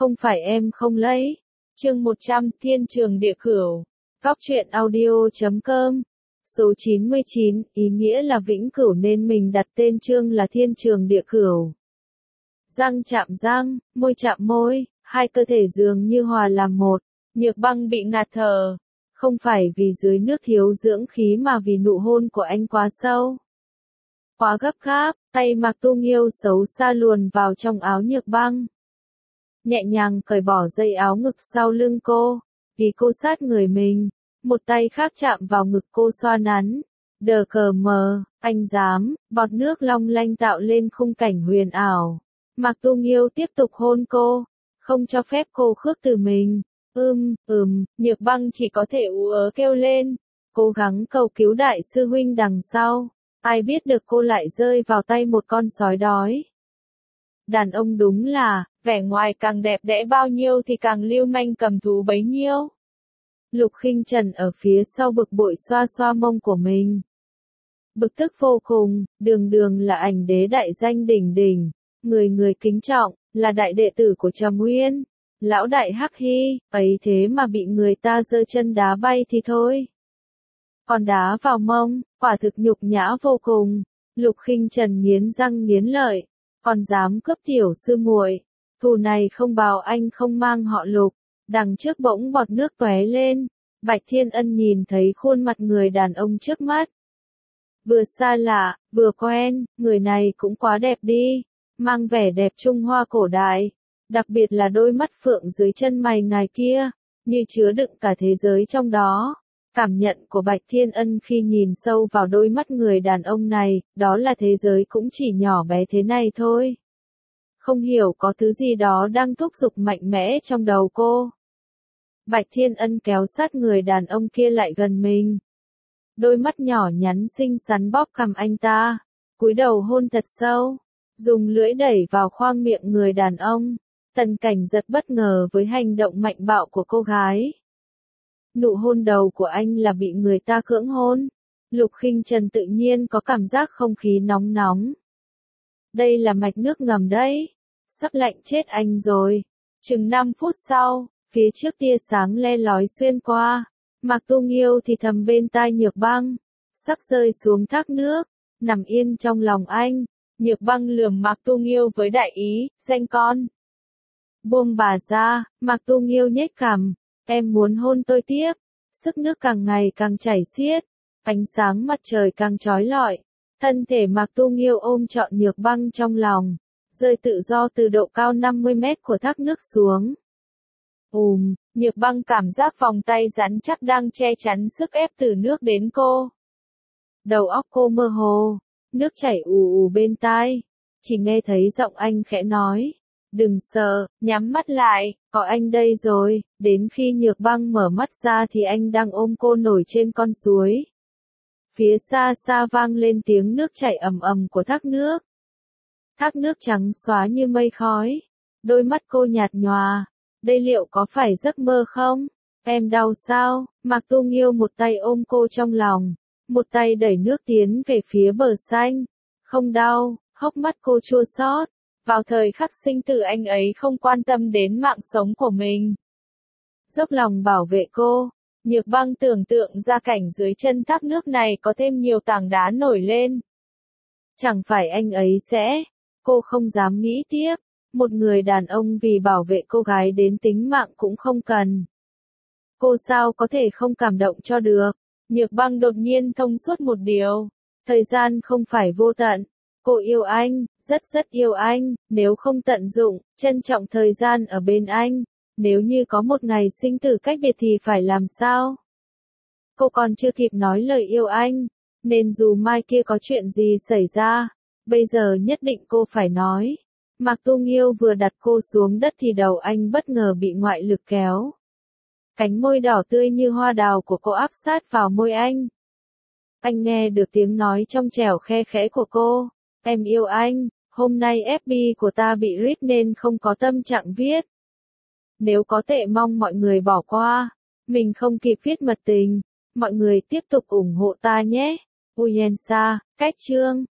Không phải em không lấy. Chương 100 Thiên trường địa cửu. Góc truyện audio.com. Số 99, ý nghĩa là vĩnh cửu nên mình đặt tên chương là Thiên trường địa cửu. Răng chạm răng, môi chạm môi, hai cơ thể dường như hòa làm một. Nhược Băng bị ngạt thở. Không phải vì dưới nước thiếu dưỡng khí mà vì nụ hôn của anh quá sâu. Quá gấp gáp, tay Mạc Tu Nghiêu xấu xa luồn vào trong áo Nhược Băng. Nhẹ nhàng cởi bỏ dây áo ngực sau lưng cô, vì cô sát người mình, một tay khác chạm vào ngực cô xoa nắn. Đờ cờ mờ, anh dám, bọt nước long lanh tạo lên khung cảnh huyền ảo. Mạc Tu Nghiêu tiếp tục hôn cô, không cho phép cô khước từ mình. Nhược Băng chỉ có thể ú ớ kêu lên, cố gắng cầu cứu đại sư huynh đằng sau. Ai biết được cô lại rơi vào tay một con sói đói. Đàn ông đúng là, vẻ ngoài càng đẹp đẽ bao nhiêu thì càng lưu manh cầm thú bấy nhiêu. Lục Khinh Trần ở phía sau bực bội xoa xoa mông của mình. Bực tức vô cùng, Đường là ảnh đế đại danh đỉnh đỉnh, người người kính trọng, là đại đệ tử của Trầm Nguyên. Lão đại Hắc Hy, ấy thế mà bị người ta giơ chân đá bay thì thôi. Còn đá vào mông, quả thực nhục nhã vô cùng. Lục Khinh Trần nghiến răng nghiến lợi, còn dám cướp tiểu sư muội, thù này không báo anh không mang họ Lục. Đằng trước bỗng bọt nước tóe lên, Bạch Thiên Ân nhìn thấy khuôn mặt người đàn ông trước mắt. Vừa xa lạ, vừa quen, người này cũng quá đẹp đi, mang vẻ đẹp Trung Hoa cổ đại, đặc biệt là đôi mắt phượng dưới chân mày ngài kia, như chứa đựng cả thế giới trong đó. Cảm nhận của Bạch Thiên Ân khi nhìn sâu vào đôi mắt người đàn ông này, đó là thế giới cũng chỉ nhỏ bé thế này thôi. Không hiểu có thứ gì đó đang thúc giục mạnh mẽ trong đầu cô. Bạch Thiên Ân kéo sát người đàn ông kia lại gần mình. Đôi mắt nhỏ nhắn xinh xắn bóp cằm anh ta, cúi đầu hôn thật sâu, dùng lưỡi đẩy vào khoang miệng người đàn ông. Tần Cảnh giật bất ngờ với hành động mạnh bạo của cô gái. Nụ hôn đầu của anh là bị người ta cưỡng hôn. Lục Khinh Trần tự nhiên có cảm giác không khí nóng nóng. Đây là mạch nước ngầm đấy. Sắp lạnh chết anh rồi. Chừng 5 phút sau, phía trước tia sáng le lói xuyên qua. Mạc Tu Nghiêu thì thầm bên tai Nhược Băng. Sắp rơi xuống thác nước, nằm yên trong lòng anh. Nhược Băng lườm Mạc Tu Nghiêu với đại ý, danh con. Buông bà ra, Mạc Tu Nghiêu nhếch cằm. Em muốn hôn tôi tiếp. Sức nước càng ngày càng chảy xiết, ánh sáng mặt trời càng chói lọi. Thân thể Mạc Tu Nghiêu ôm trọn Nhược Băng trong lòng, rơi tự do từ độ cao 50 mét của thác nước xuống. Nhược Băng cảm giác vòng tay rắn chắc đang che chắn sức ép từ nước đến cô. Đầu óc cô mơ hồ, nước chảy ù ù bên tai, chỉ nghe thấy giọng anh khẽ nói. Đừng sợ, nhắm mắt lại, có anh đây rồi. Đến khi Nhược Băng mở mắt ra thì anh đang ôm cô nổi trên con suối. Phía xa xa vang lên tiếng nước chảy ầm ầm của thác nước. Thác nước trắng xóa như mây khói. Đôi mắt cô nhạt nhòa. Đây liệu có phải giấc mơ không? Em đau sao? Mạc Tu Nghiêu một tay ôm cô trong lòng, một tay đẩy nước tiến về phía bờ xanh. Không đau, hốc mắt cô chua xót. Vào thời khắc sinh tử anh ấy không quan tâm đến mạng sống của mình. Dốc lòng bảo vệ cô, Nhược Băng tưởng tượng ra cảnh dưới chân thác nước này có thêm nhiều tảng đá nổi lên. Chẳng phải anh ấy sẽ, cô không dám nghĩ tiếp, một người đàn ông vì bảo vệ cô gái đến tính mạng cũng không cần. Cô sao có thể không cảm động cho được. Nhược Băng đột nhiên thông suốt một điều, thời gian không phải vô tận. Cô yêu anh, rất yêu anh, nếu không tận dụng, trân trọng thời gian ở bên anh, nếu như có một ngày sinh tử cách biệt thì phải làm sao? Cô còn chưa kịp nói lời yêu anh, nên dù mai kia có chuyện gì xảy ra, bây giờ nhất định cô phải nói. Mạc Tu Nghiêu vừa đặt cô xuống đất thì đầu anh bất ngờ bị ngoại lực kéo. Cánh môi đỏ tươi như hoa đào của cô áp sát vào môi anh. Anh nghe được tiếng nói trong trẻo khe khẽ của cô. Em yêu anh, hôm nay FB của ta bị rít nên không có tâm trạng viết. Nếu có tệ mong mọi người bỏ qua, mình không kịp viết mật tình, mọi người tiếp tục ủng hộ ta nhé. Uyensa, cách chương.